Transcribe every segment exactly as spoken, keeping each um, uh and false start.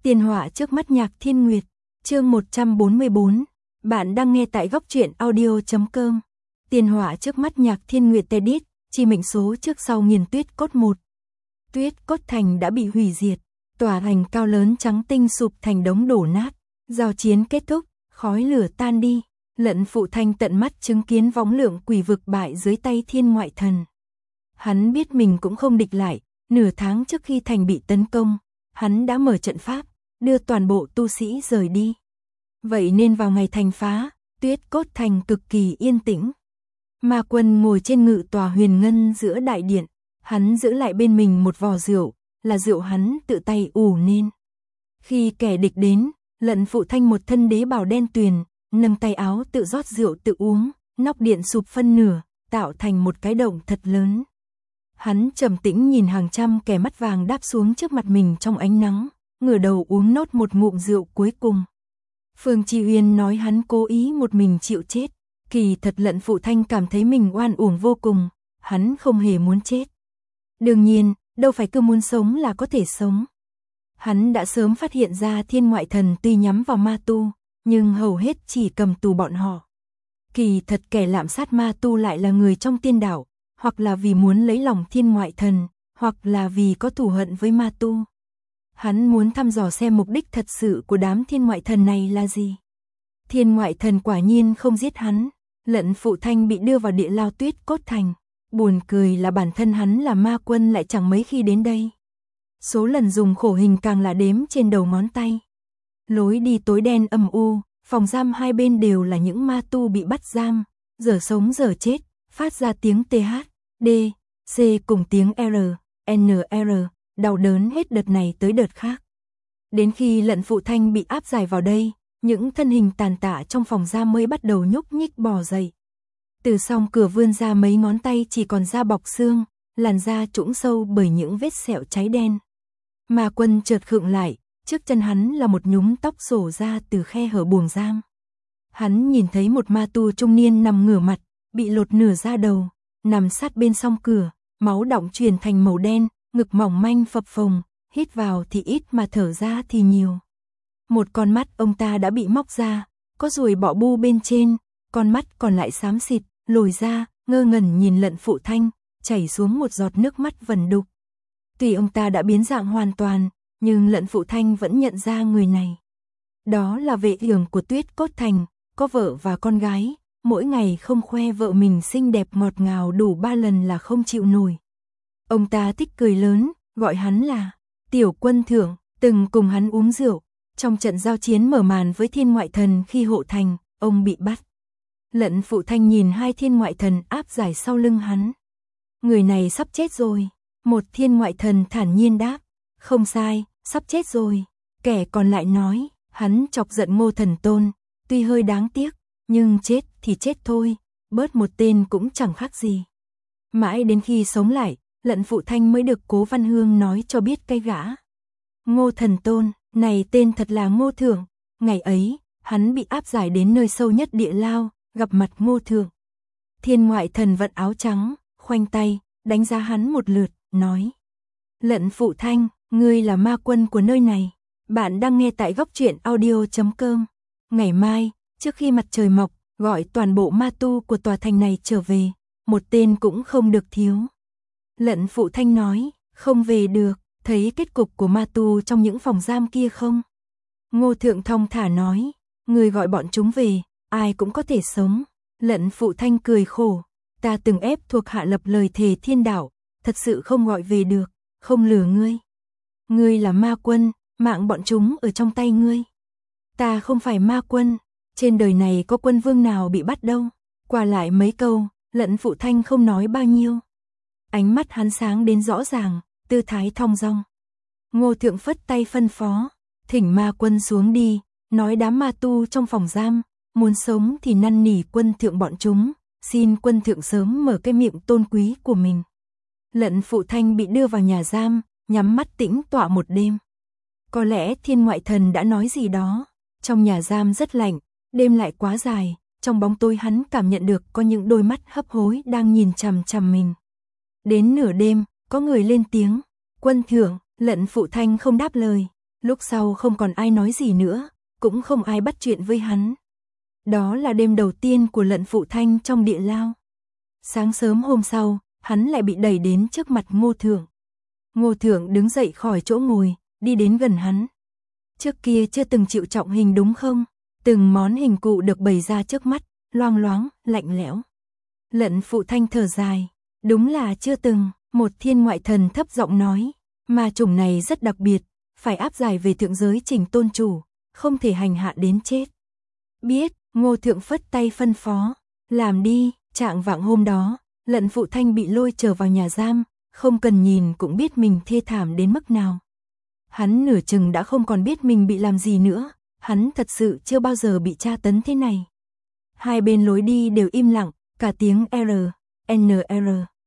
Tiền họa trước mắt Nhạc Thiên Nguyệt, chương một trăm bốn mươi bốn. Bạn đang nghe tại góc truyện audio chấm com. Tiền họa trước mắt Nhạc Thiên Nguyệt edit, chi mệnh số trước sau nghiền Tuyết Cốt một. Tuyết Cốt Thành đã bị hủy diệt, tòa thành cao lớn trắng tinh sụp thành đống đổ nát, giao chiến kết thúc, khói lửa tan đi, Lận Phụ Thanh tận mắt chứng kiến võng lượng quỷ vực bại dưới tay Thiên Ngoại Thần. Hắn biết mình cũng không địch lại, nửa tháng trước khi thành bị tấn công, hắn đã mở trận pháp, đưa toàn bộ tu sĩ rời đi. Vậy nên vào ngày thành phá, Tuyết Cốt Thành cực kỳ yên tĩnh. Ma Quân ngồi trên ngự tòa huyền ngân giữa đại điện, hắn giữ lại bên mình một vò rượu, là rượu hắn tự tay ủ nên. Khi kẻ địch đến, Lận Phụ Thanh một thân đế bào đen tuyền, nâng tay áo tự rót rượu tự uống, nóc điện sụp phân nửa, tạo thành một cái động thật lớn. Hắn trầm tĩnh nhìn hàng trăm kẻ mắt vàng đáp xuống trước mặt mình trong ánh nắng, ngửa đầu uống nốt một ngụm rượu cuối cùng. Phương Chi Uyên nói hắn cố ý một mình chịu chết, kỳ thật Lận Phụ Thanh cảm thấy mình oan uổng vô cùng, hắn không hề muốn chết. Đương nhiên, đâu phải cứ muốn sống là có thể sống. Hắn đã sớm phát hiện ra Thiên Ngoại Thần tuy nhắm vào ma tu, nhưng hầu hết chỉ cầm tù bọn họ. Kỳ thật kẻ lạm sát ma tu lại là người trong tiên đảo, hoặc là vì muốn lấy lòng Thiên Ngoại Thần, hoặc là vì có thù hận với ma tu. Hắn muốn thăm dò xem mục đích thật sự của đám Thiên Ngoại Thần này là gì. Thiên Ngoại Thần quả nhiên không giết hắn, Lận Phụ Thanh bị đưa vào địa lao Tuyết Cốt Thành. Buồn cười là bản thân hắn là ma quân lại chẳng mấy khi đến đây. Số lần dùng khổ hình càng là đếm trên đầu ngón tay. Lối đi tối đen âm u, phòng giam hai bên đều là những ma tu bị bắt giam, giờ sống giờ chết, phát ra tiếng tê hát, đê, xê cùng tiếng R, N R, đau đớn hết đợt này tới đợt khác. Đến khi Lận Phụ Thanh bị áp giải vào đây, những thân hình tàn tạ trong phòng giam mới bắt đầu nhúc nhích bò dậy. Từ song cửa vươn ra mấy ngón tay chỉ còn da bọc xương, làn da trũng sâu bởi những vết sẹo cháy đen. Ma Quân chợt khựng lại, trước chân hắn là một nhúm tóc xổ ra từ khe hở buồng giam. Hắn nhìn thấy một ma tu trung niên nằm ngửa mặt, bị lột nửa da đầu, nằm sát bên song cửa, máu đọng truyền thành màu đen, ngực mỏng manh phập phồng, hít vào thì ít mà thở ra thì nhiều. Một con mắt ông ta đã bị móc ra, có ruồi bọ bu bên trên, con mắt còn lại xám xịt, lồi ra, ngơ ngẩn nhìn Lận Phụ Thanh, chảy xuống một giọt nước mắt vẩn đục. Tuy ông ta đã biến dạng hoàn toàn, nhưng Lận Phụ Thanh vẫn nhận ra người này. Đó là vệ trưởng của Tuyết Cốt Thành, có vợ và con gái, mỗi ngày không khoe vợ mình xinh đẹp ngọt ngào đủ ba lần là không chịu nổi. Ông ta thích cười lớn, gọi hắn là Tiểu Quân Thượng, từng cùng hắn uống rượu, trong trận giao chiến mở màn với Thiên Ngoại Thần khi hộ thành, ông bị bắt. Lận Phụ Thanh nhìn hai Thiên Ngoại Thần áp giải sau lưng hắn. Người này sắp chết rồi. Một Thiên Ngoại Thần thản nhiên đáp. Không sai, sắp chết rồi. Kẻ còn lại nói, hắn chọc giận Ngô Thần Tôn, tuy hơi đáng tiếc, nhưng chết thì chết thôi, bớt một tên cũng chẳng khác gì. Mãi đến khi sống lại, Lận Phụ Thanh mới được Cố Văn Hương nói cho biết cái gã. Ngô Thần Tôn, này tên thật là Ngô Thượng. Ngày ấy, hắn bị áp giải đến nơi sâu nhất địa lao, gặp mặt Ngô Thượng. Thiên Ngoại Thần vận áo trắng, khoanh tay, đánh giá hắn một lượt, nói. Lận Phụ Thanh, ngươi là ma quân của nơi này. Bạn đang nghe tại góc truyện audio chấm com. Ngày mai, trước khi mặt trời mọc, gọi toàn bộ ma tu của tòa thành này trở về, một tên cũng không được thiếu. Lận Phụ Thanh nói, không về được, thấy kết cục của ma tu trong những phòng giam kia không? Ngô Thượng thong thả nói, ngươi gọi bọn chúng về, ai cũng có thể sống. Lận Phụ Thanh cười khổ, ta từng ép thuộc hạ lập lời thề thiên đạo, thật sự không gọi về được, không lừa ngươi. Ngươi là ma quân, mạng bọn chúng ở trong tay ngươi. Ta không phải ma quân, trên đời này có quân vương nào bị bắt đâu. Qua lại mấy câu, Lận Phụ Thanh không nói bao nhiêu. Ánh mắt hắn sáng đến rõ ràng, tư thái thong dong. Ngô Thượng phất tay phân phó, thỉnh ma quân xuống đi, nói đám ma tu trong phòng giam, muốn sống thì năn nỉ quân thượng bọn chúng, xin quân thượng sớm mở cái miệng tôn quý của mình. Lận Phụ Thanh bị đưa vào nhà giam, nhắm mắt tĩnh tọa một đêm. Có lẽ Thiên Ngoại Thần đã nói gì đó, trong nhà giam rất lạnh, đêm lại quá dài, trong bóng tối hắn cảm nhận được có những đôi mắt hấp hối đang nhìn chằm chằm mình. Đến nửa đêm, có người lên tiếng, quân thượng. Lận Phụ Thanh không đáp lời, Lúc sau không còn ai nói gì nữa, cũng không ai bắt chuyện với hắn. Đó là đêm đầu tiên của Lận Phụ Thanh trong địa lao. Sáng sớm hôm sau, hắn lại bị đẩy đến trước mặt Ngô Thượng. Ngô Thượng đứng dậy khỏi chỗ ngồi, đi đến gần hắn. Trước kia chưa từng chịu trọng hình đúng không? Từng món hình cụ được bày ra trước mắt, loang loáng, lạnh lẽo. Lận Phụ Thanh thở dài, đúng là chưa từng. Một thiên ngoại thần thấp giọng nói, mà chủng này rất đặc biệt, phải áp giải về thượng giới trình tôn chủ, không thể hành hạ đến chết. Biết, Ngô Thượng phất tay phân phó, làm đi. Trạng vạng hôm đó, Lận Phụ Thanh bị lôi trở vào nhà giam, không cần nhìn cũng biết mình thê thảm đến mức nào. Hắn nửa chừng đã không còn biết mình bị làm gì nữa, hắn thật sự chưa bao giờ bị tra tấn thế này. Hai bên lối đi đều im lặng, cả tiếng R, N R,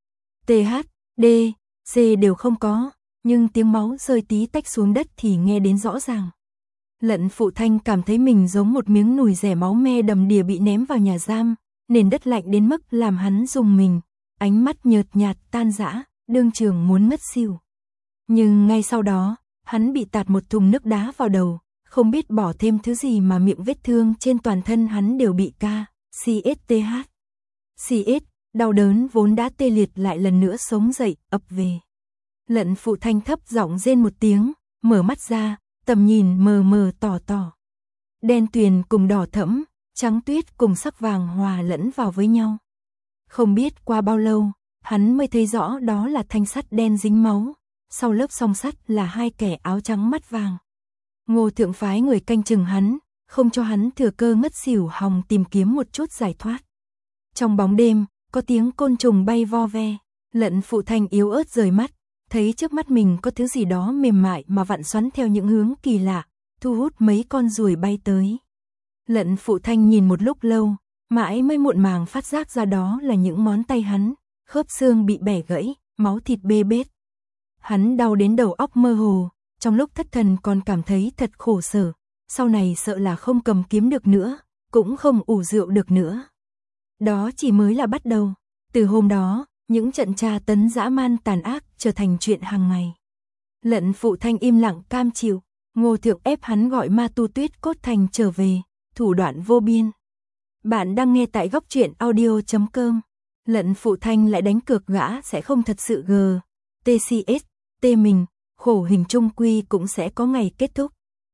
T H, D, C đều không có, nhưng tiếng máu rơi tí tách xuống đất thì nghe đến rõ ràng. Lận Phụ Thanh cảm thấy mình giống một miếng nùi rẻ máu me đầm đìa bị ném vào nhà giam, nền đất lạnh đến mức làm hắn rùng mình, ánh mắt nhợt nhạt tan rã, đương trường muốn ngất xỉu. Nhưng ngay sau đó, hắn bị tạt một thùng nước đá vào đầu, không biết bỏ thêm thứ gì mà miệng vết thương trên toàn thân hắn đều bị ca, C S T H. C S, đau đớn vốn đã tê liệt lại lần nữa sống dậy, ập về. Lận Phụ Thanh thấp giọng rên một tiếng, mở mắt ra, tầm nhìn mờ mờ tỏ tỏ. Đen tuyền cùng đỏ thẫm, trắng tuyết cùng sắc vàng hòa lẫn vào với nhau. Không biết qua bao lâu, hắn mới thấy rõ đó là thanh sắt đen dính máu, sau lớp song sắt là hai kẻ áo trắng mắt vàng. Ngô Thượng phái người canh chừng hắn, không cho hắn thừa cơ ngất xỉu hòng tìm kiếm một chút giải thoát. Trong bóng đêm, có tiếng côn trùng bay vo ve, Lận Phụ Thanh yếu ớt rời mắt, thấy trước mắt mình có thứ gì đó mềm mại mà vặn xoắn theo những hướng kỳ lạ, thu hút mấy con ruồi bay tới. Lận Phụ Thanh nhìn một lúc lâu, mãi mới muộn màng phát giác ra đó là những ngón tay hắn, khớp xương bị bẻ gãy, máu thịt bê bết. Hắn đau đến đầu óc mơ hồ, trong lúc thất thần còn cảm thấy thật khổ sở, sau này sợ là không cầm kiếm được nữa, cũng không ủ rượu được nữa. Đó chỉ mới là bắt đầu, từ hôm đó, những trận tra tấn dã man tàn ác trở thành chuyện hàng ngày. Lận Phụ Thanh im lặng cam chịu, Ngô Thượng ép hắn gọi Ma Tu Tuyết Cốt Thành trở về, thủ đoạn vô biên. Bạn đang nghe tại góc truyện audio chấm com. Lận Phụ Thanh lại đánh cược gã sẽ không thật sự g, T C S, T mình, khổ hình trung quy cũng sẽ có ngày kết thúc.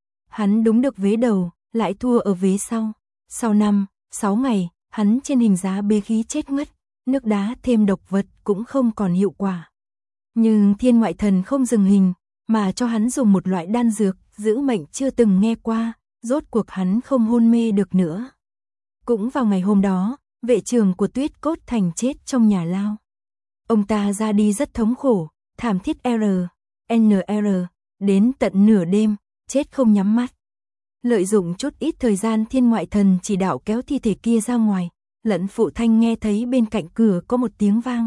Hắn đúng được vế đầu, lại thua ở vế sau. Sau năm, sáu ngày, hắn trên hình giá bê khí chết ngất, nước đá thêm độc vật cũng không còn hiệu quả. Nhưng thiên ngoại thần không dừng hình, mà cho hắn dùng một loại đan dược, giữ mệnh chưa từng nghe qua, rốt cuộc hắn không hôn mê được nữa. Cũng vào ngày hôm đó, vệ trưởng của Tuyết Cốt Thành chết trong nhà lao. Ông ta ra đi rất thống khổ, thảm thiết R, N R, đến tận nửa đêm, chết không nhắm mắt. Lợi dụng chút ít thời gian thiên ngoại thần chỉ đạo kéo thi thể kia ra ngoài, Lận Phụ Thanh nghe thấy bên cạnh cửa có một tiếng vang.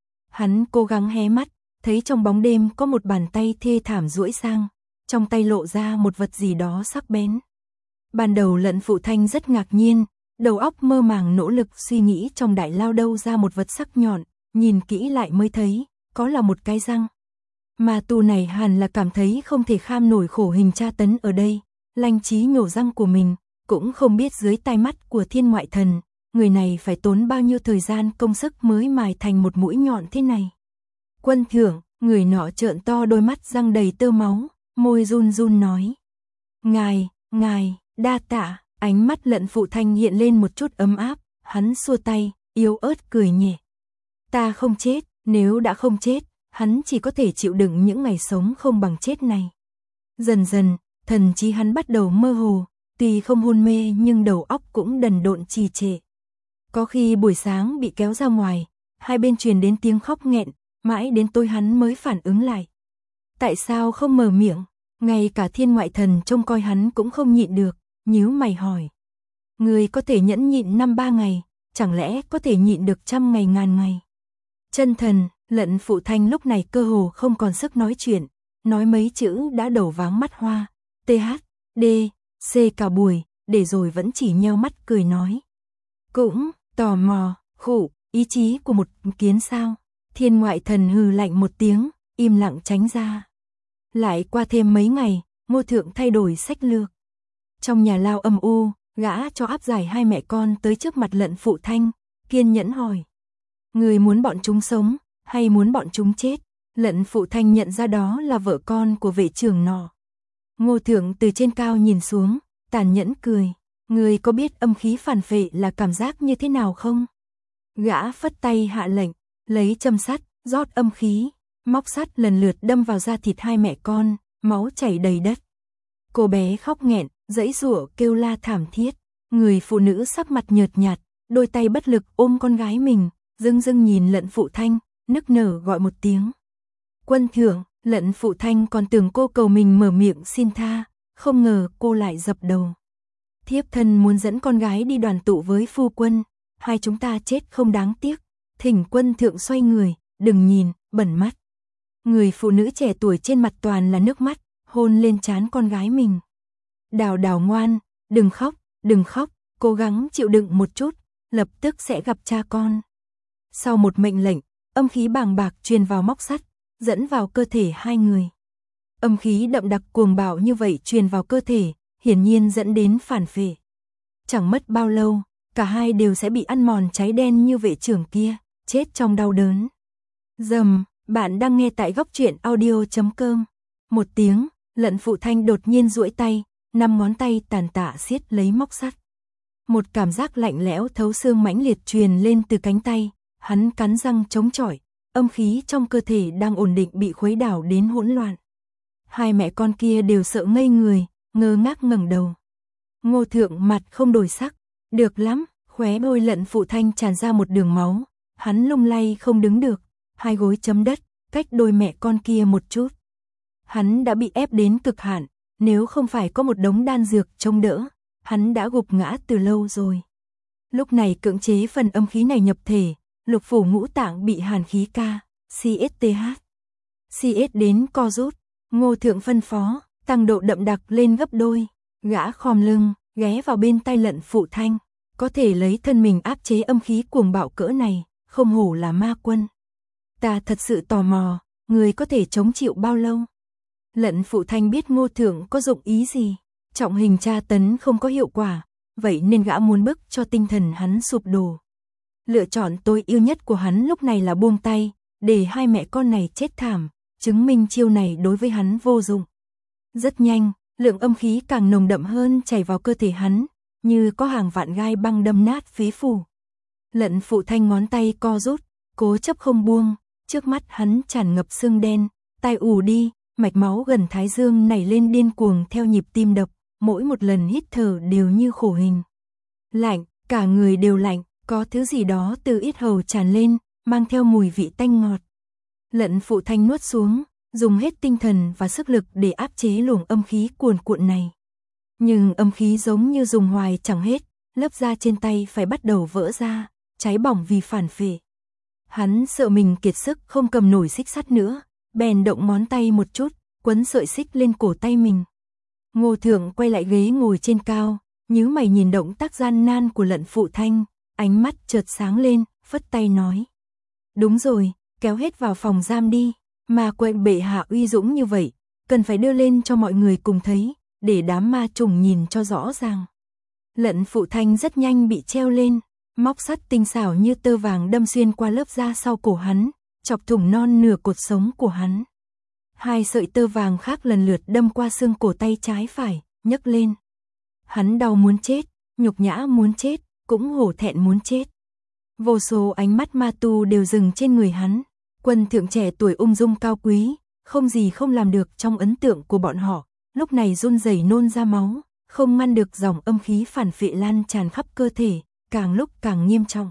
Hắn cố gắng hé mắt, thấy trong bóng đêm có một bàn tay thê thảm duỗi sang, trong tay lộ ra một vật gì đó sắc bén. Ban đầu Lận Phụ Thanh rất ngạc nhiên, đầu óc mơ màng nỗ lực suy nghĩ trong đại lao đâu ra một vật sắc nhọn, nhìn kỹ lại mới thấy, có là một cái răng. Ma tu này hẳn là cảm thấy không thể kham nổi khổ hình tra tấn ở đây, lanh trí nhổ răng của mình, cũng không biết dưới tai mắt của thiên ngoại thần, người này phải tốn bao nhiêu thời gian công sức mới mài thành một mũi nhọn thế này. Quân thưởng, người nọ trợn to đôi mắt răng đầy tơ máu, môi run run nói. Ngài, ngài, đa tạ, ánh mắt Lận Phụ Thanh hiện lên một chút ấm áp, hắn xua tay, yếu ớt cười nhẹ. Ta không chết, nếu đã không chết, hắn chỉ có thể chịu đựng những ngày sống không bằng chết này. Dần dần, thần trí hắn bắt đầu mơ hồ, tuy không hôn mê nhưng đầu óc cũng đần độn trì trệ. Có khi buổi sáng bị kéo ra ngoài, hai bên truyền đến tiếng khóc nghẹn, mãi đến tối hắn mới phản ứng lại. Tại sao không mở miệng? Ngay cả thiên ngoại thần trông coi hắn cũng không nhịn được, nhíu mày hỏi. Người có thể nhẫn nhịn năm ba ngày, chẳng lẽ có thể nhịn được trăm ngày ngàn ngày? Chân thần, Lận Phụ Thanh lúc này cơ hồ không còn sức nói chuyện, nói mấy chữ đã đầu váng mắt hoa, T H, D, C cả buổi, để rồi vẫn chỉ nheo mắt cười nói. Cũng, tò mò, khổ, ý chí của một kiến sao? Thiên ngoại thần hừ lạnh một tiếng, im lặng tránh ra. Lại qua thêm mấy ngày, Ngô Thượng thay đổi sách lược. Trong nhà lao âm u, gã cho áp giải hai mẹ con tới trước mặt Lận Phụ Thanh, kiên nhẫn hỏi. Người muốn bọn chúng sống, hay muốn bọn chúng chết? Lận Phụ Thanh nhận ra đó là vợ con của vệ trưởng nọ. Ngô Thượng từ trên cao nhìn xuống, tàn nhẫn cười. Người có biết âm khí phản phệ là cảm giác như thế nào không? Gã phất tay hạ lệnh, lấy châm sắt, rót âm khí, móc sắt lần lượt đâm vào da thịt hai mẹ con, máu chảy đầy đất. Cô bé khóc nghẹn, giãy giụa kêu la thảm thiết. Người phụ nữ sắc mặt nhợt nhạt, đôi tay bất lực ôm con gái mình, dưng dưng nhìn Lận Phụ Thanh, nức nở gọi một tiếng. Quân thượng. Lận Phụ Thanh còn tưởng cô cầu mình mở miệng xin tha, không ngờ cô lại dập đầu. Thiếp thân muốn dẫn con gái đi đoàn tụ với phu quân, hai chúng ta chết không đáng tiếc. Thỉnh quân thượng xoay người, đừng nhìn, bẩn mắt. Người phụ nữ trẻ tuổi trên mặt toàn là nước mắt, hôn lên trán con gái mình. Đào Đào ngoan, đừng khóc, đừng khóc, cố gắng chịu đựng một chút, lập tức sẽ gặp cha con. Sau một mệnh lệnh, âm khí bàng bạc truyền vào móc sắt, dẫn vào cơ thể hai người. Âm khí đậm đặc cuồng bạo như vậy truyền vào cơ thể, hiển nhiên dẫn đến phản phệ. Chẳng mất bao lâu, cả hai đều sẽ bị ăn mòn cháy đen như vệ trưởng kia, chết trong đau đớn. Dầm, bạn đang nghe tại góc truyện audio chấm com. Một tiếng, Lận Phụ Thanh đột nhiên duỗi tay, năm ngón tay tàn tạ siết lấy móc sắt. Một cảm giác lạnh lẽo thấu xương mãnh liệt truyền lên từ cánh tay, hắn cắn răng chống chọi. Âm khí trong cơ thể đang ổn định bị khuấy đảo đến hỗn loạn. Hai mẹ con kia đều sợ ngây người, ngơ ngác ngẩng đầu. Ngô Thượng mặt không đổi sắc, được lắm, khóe môi Lận Phụ Thanh tràn ra một đường máu, hắn lung lay không đứng được, hai gối chấm đất, cách đôi mẹ con kia một chút. Hắn đã bị ép đến cực hạn, nếu không phải có một đống đan dược chống đỡ, hắn đã gục ngã từ lâu rồi. Lúc này cưỡng chế phần âm khí này nhập thể, lục phủ ngũ tạng bị hàn khí ca, xê ét tê hát. xê ét đến co rút, Ngô Thượng phân phó, tăng độ đậm đặc lên gấp đôi, gã khom lưng, ghé vào bên tai Lận Phụ Thanh, có thể lấy thân mình áp chế âm khí cuồng bạo cỡ này, không hổ là ma quân. Ta thật sự tò mò, người có thể chống chịu bao lâu? Lận Phụ Thanh biết Ngô Thượng có dụng ý gì, trọng hình tra tấn không có hiệu quả, vậy nên gã muốn bức cho tinh thần hắn sụp đổ. Lựa chọn tối ưu nhất của hắn lúc này là buông tay, để hai mẹ con này chết thảm, chứng minh chiêu này đối với hắn vô dụng. Rất nhanh, lượng âm khí càng nồng đậm hơn chảy vào cơ thể hắn, như có hàng vạn gai băng đâm nát phế phủ. Lận Phụ Thanh ngón tay co rút, cố chấp không buông, trước mắt hắn tràn ngập sương đen, tai ù đi, mạch máu gần thái dương nảy lên điên cuồng theo nhịp tim đập, mỗi một lần hít thở đều như khổ hình. Lạnh, cả người đều lạnh. Có thứ gì đó từ yết hầu tràn lên, mang theo mùi vị tanh ngọt. Lận Phụ Thanh nuốt xuống, dùng hết tinh thần và sức lực để áp chế luồng âm khí cuồn cuộn này. Nhưng âm khí giống như dùng hoài chẳng hết, lớp da trên tay phải bắt đầu vỡ ra, cháy bỏng vì phản phệ. Hắn sợ mình kiệt sức không cầm nổi xích sắt nữa, bèn động ngón tay một chút, quấn sợi xích lên cổ tay mình. Ngô Thượng quay lại ghế ngồi trên cao, nhíu mày nhìn động tác gian nan của Lận Phụ Thanh. Ánh mắt chợt sáng lên, phất tay nói. Đúng rồi, kéo hết vào phòng giam đi, mà quên bệ hạ uy dũng như vậy, cần phải đưa lên cho mọi người cùng thấy, để đám ma trùng nhìn cho rõ ràng. Lận Phụ Thanh rất nhanh bị treo lên, móc sắt tinh xảo như tơ vàng đâm xuyên qua lớp da sau cổ hắn, chọc thủng non nửa cột sống của hắn. Hai sợi tơ vàng khác lần lượt đâm qua xương cổ tay trái phải, nhấc lên. Hắn đau muốn chết, nhục nhã muốn chết, cũng hổ thẹn muốn chết. Vô số ánh mắt ma tu đều dừng trên người hắn, quân thượng trẻ tuổi ung dung cao quý, không gì không làm được trong ấn tượng của bọn họ, lúc này run rẩy nôn ra máu, không ngăn được dòng âm khí phản phệ lan tràn khắp cơ thể, càng lúc càng nghiêm trọng.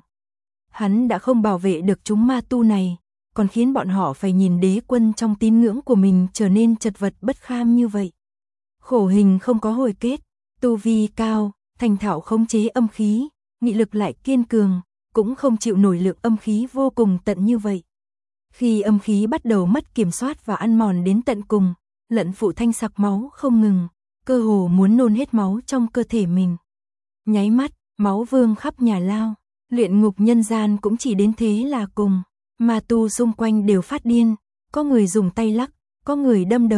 Hắn đã không bảo vệ được chúng ma tu này, còn khiến bọn họ phải nhìn đế quân trong tín ngưỡng của mình trở nên chật vật bất kham như vậy. Khổ hình không có hồi kết, tu vi cao, thành thạo khống chế âm khí, nghị lực lại kiên cường, cũng không chịu nổi lượng âm khí vô cùng tận như vậy. Khi âm khí bắt đầu mất kiểm soát và ăn mòn đến tận cùng, Lận Phụ Thanh sặc máu không ngừng, cơ hồ muốn nôn hết máu trong cơ thể mình. Nháy mắt, máu vương khắp nhà lao, luyện ngục nhân gian cũng chỉ đến thế là cùng, ma tu xung quanh đều phát điên, có người dùng tay lắc, có người đâm đầu,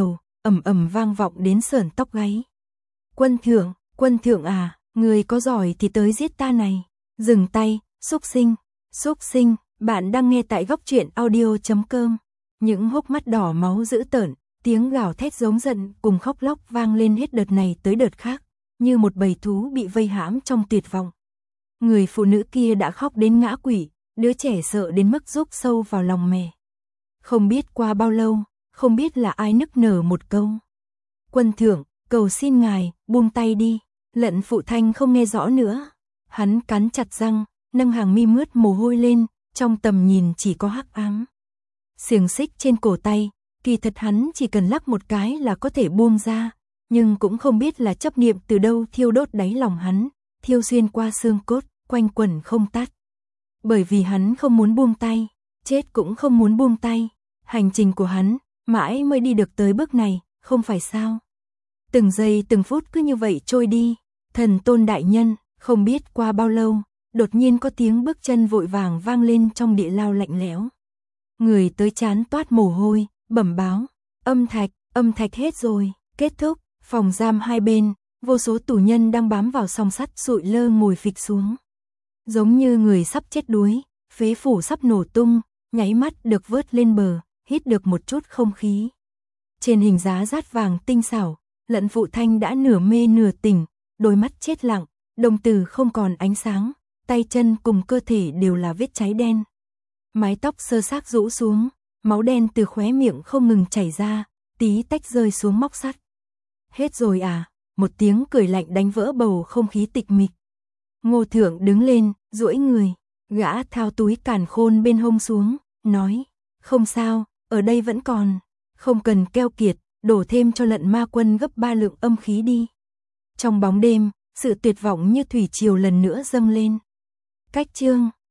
ầm ầm vang vọng đến sởn tóc gáy. Quân thượng, quân thượng à, người có giỏi thì tới giết ta này. Dừng tay, xúc sinh, xúc sinh, bạn đang nghe tại góc truyện audio chấm com. Những hốc mắt đỏ máu dữ tợn, tiếng gào thét giống giận cùng khóc lóc vang lên hết đợt này tới đợt khác, như một bầy thú bị vây hãm trong tuyệt vọng. Người phụ nữ kia đã khóc đến ngã quỵ, đứa trẻ sợ đến mức rúc sâu vào lòng mẹ. Không biết qua bao lâu, không biết là ai nức nở một câu. Quân thượng, cầu xin ngài, buông tay đi. Lận Phụ Thanh không nghe rõ nữa. Hắn cắn chặt răng, nâng hàng mi mướt mồ hôi lên, trong tầm nhìn chỉ có hắc ám. Xiềng xích trên cổ tay, kỳ thật hắn chỉ cần lắc một cái là có thể buông ra, nhưng cũng không biết là chấp niệm từ đâu thiêu đốt đáy lòng hắn, thiêu xuyên qua xương cốt, quanh quẩn không tắt. Bởi vì hắn không muốn buông tay, chết cũng không muốn buông tay. Hành trình của hắn, mãi mới đi được tới bước này, không phải sao? Từng giây từng phút cứ như vậy trôi đi. Thần Tôn đại nhân, không biết qua bao lâu, đột nhiên có tiếng bước chân vội vàng vang lên trong địa lao lạnh lẽo. Người tới trán toát mồ hôi, bẩm báo, âm thạch, âm thạch hết rồi. Kết thúc, phòng giam hai bên, vô số tù nhân đang bám vào song sắt sụi lơ ngồi phịch xuống. Giống như người sắp chết đuối, phế phủ sắp nổ tung, nháy mắt được vớt lên bờ, hít được một chút không khí. Trên hình giá rát vàng tinh xảo, Lận Phụ Thanh đã nửa mê nửa tỉnh, đôi mắt chết lặng, đồng tử không còn ánh sáng, tay chân cùng cơ thể đều là vết cháy đen. Mái tóc sơ xác rũ xuống, máu đen từ khóe miệng không ngừng chảy ra, tí tách rơi xuống móc sắt. Hết rồi à? Một tiếng cười lạnh đánh vỡ bầu không khí tịch mịch. Ngô Thượng đứng lên, duỗi người, gã thao túi càn khôn bên hông xuống, nói, không sao, ở đây vẫn còn, không cần keo kiệt, đổ thêm cho Lận Ma Quân gấp ba lượng âm khí đi. Trong bóng đêm, sự tuyệt vọng như thủy triều lần nữa dâng lên. Cách chương